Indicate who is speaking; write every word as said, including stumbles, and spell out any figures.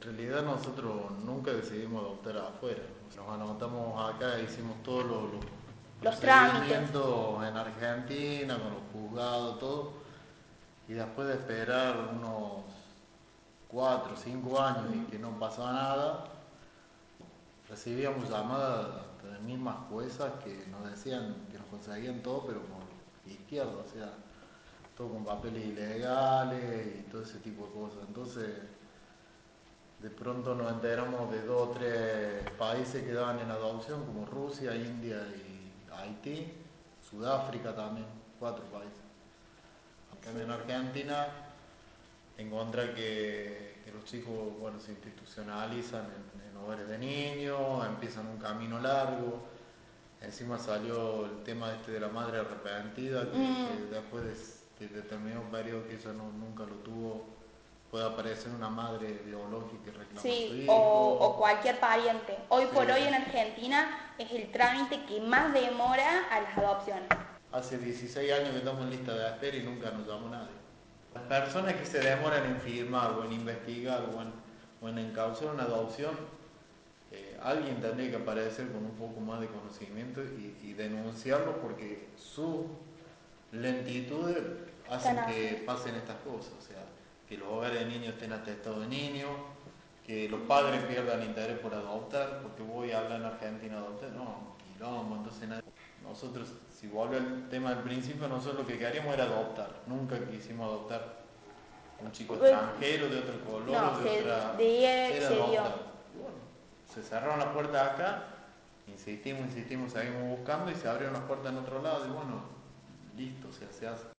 Speaker 1: realidad nosotros nunca decidimos adoptar afuera. Nos anotamos acá, hicimos todos los, los
Speaker 2: Los trámites.
Speaker 1: procedimientos en Argentina, con los juzgados, todo. Y después de esperar unos cuatro o cinco años y que no pasaba nada, recibíamos llamadas de mismas juezas que nos decían que nos conseguían todo, pero por izquierda, o sea, todo con papeles ilegales y todo ese tipo de cosas. Entonces, de pronto nos enteramos de dos o tres países que daban en adopción, como Rusia, India y Haití, Sudáfrica también, cuatro países. Acá en Argentina encuentra que, que los chicos, bueno, se institucionalizan en, en hogares de niños, empiezan un camino largo. Encima salió el tema este de la madre arrepentida, que,
Speaker 2: Mm.
Speaker 1: que después de, de determinado periodo que ella no, nunca lo tuvo, puede aparecer una madre biológica y reclamar a su
Speaker 2: Sí,
Speaker 1: hijo.
Speaker 2: o, o cualquier pariente. Hoy
Speaker 1: Sí,
Speaker 2: por hoy
Speaker 1: sí.
Speaker 2: en Argentina es el trámite que más demora a las adopciones.
Speaker 1: Hace dieciséis años que estamos en lista de espera y nunca nos llamó nadie. Las personas que se demoran en firmar o en investigar o en, o en encauzar una adopción, eh, alguien tendría que aparecer con un poco más de conocimiento y, y denunciarlo, porque sus lentitudes hacen
Speaker 2: Tan
Speaker 1: que
Speaker 2: así.
Speaker 1: pasen estas cosas. O sea, que los hogares de niños estén atestados de niños, que los padres pierdan interés por adoptar, porque voy a hablar en Argentina adoptar, no, quilombo, entonces nadie. Nosotros, si vuelve al tema del principio, nosotros lo que queríamos era adoptar, nunca quisimos adoptar un chico extranjero, de otro color
Speaker 2: No,
Speaker 1: o de
Speaker 2: se,
Speaker 1: otra.
Speaker 2: de,
Speaker 1: Era
Speaker 2: se dio.
Speaker 1: adoptar. Y bueno, se cerraron las puertas acá, insistimos, insistimos, seguimos buscando y se abrieron las puertas en otro lado y bueno, listo, o sea, se hace.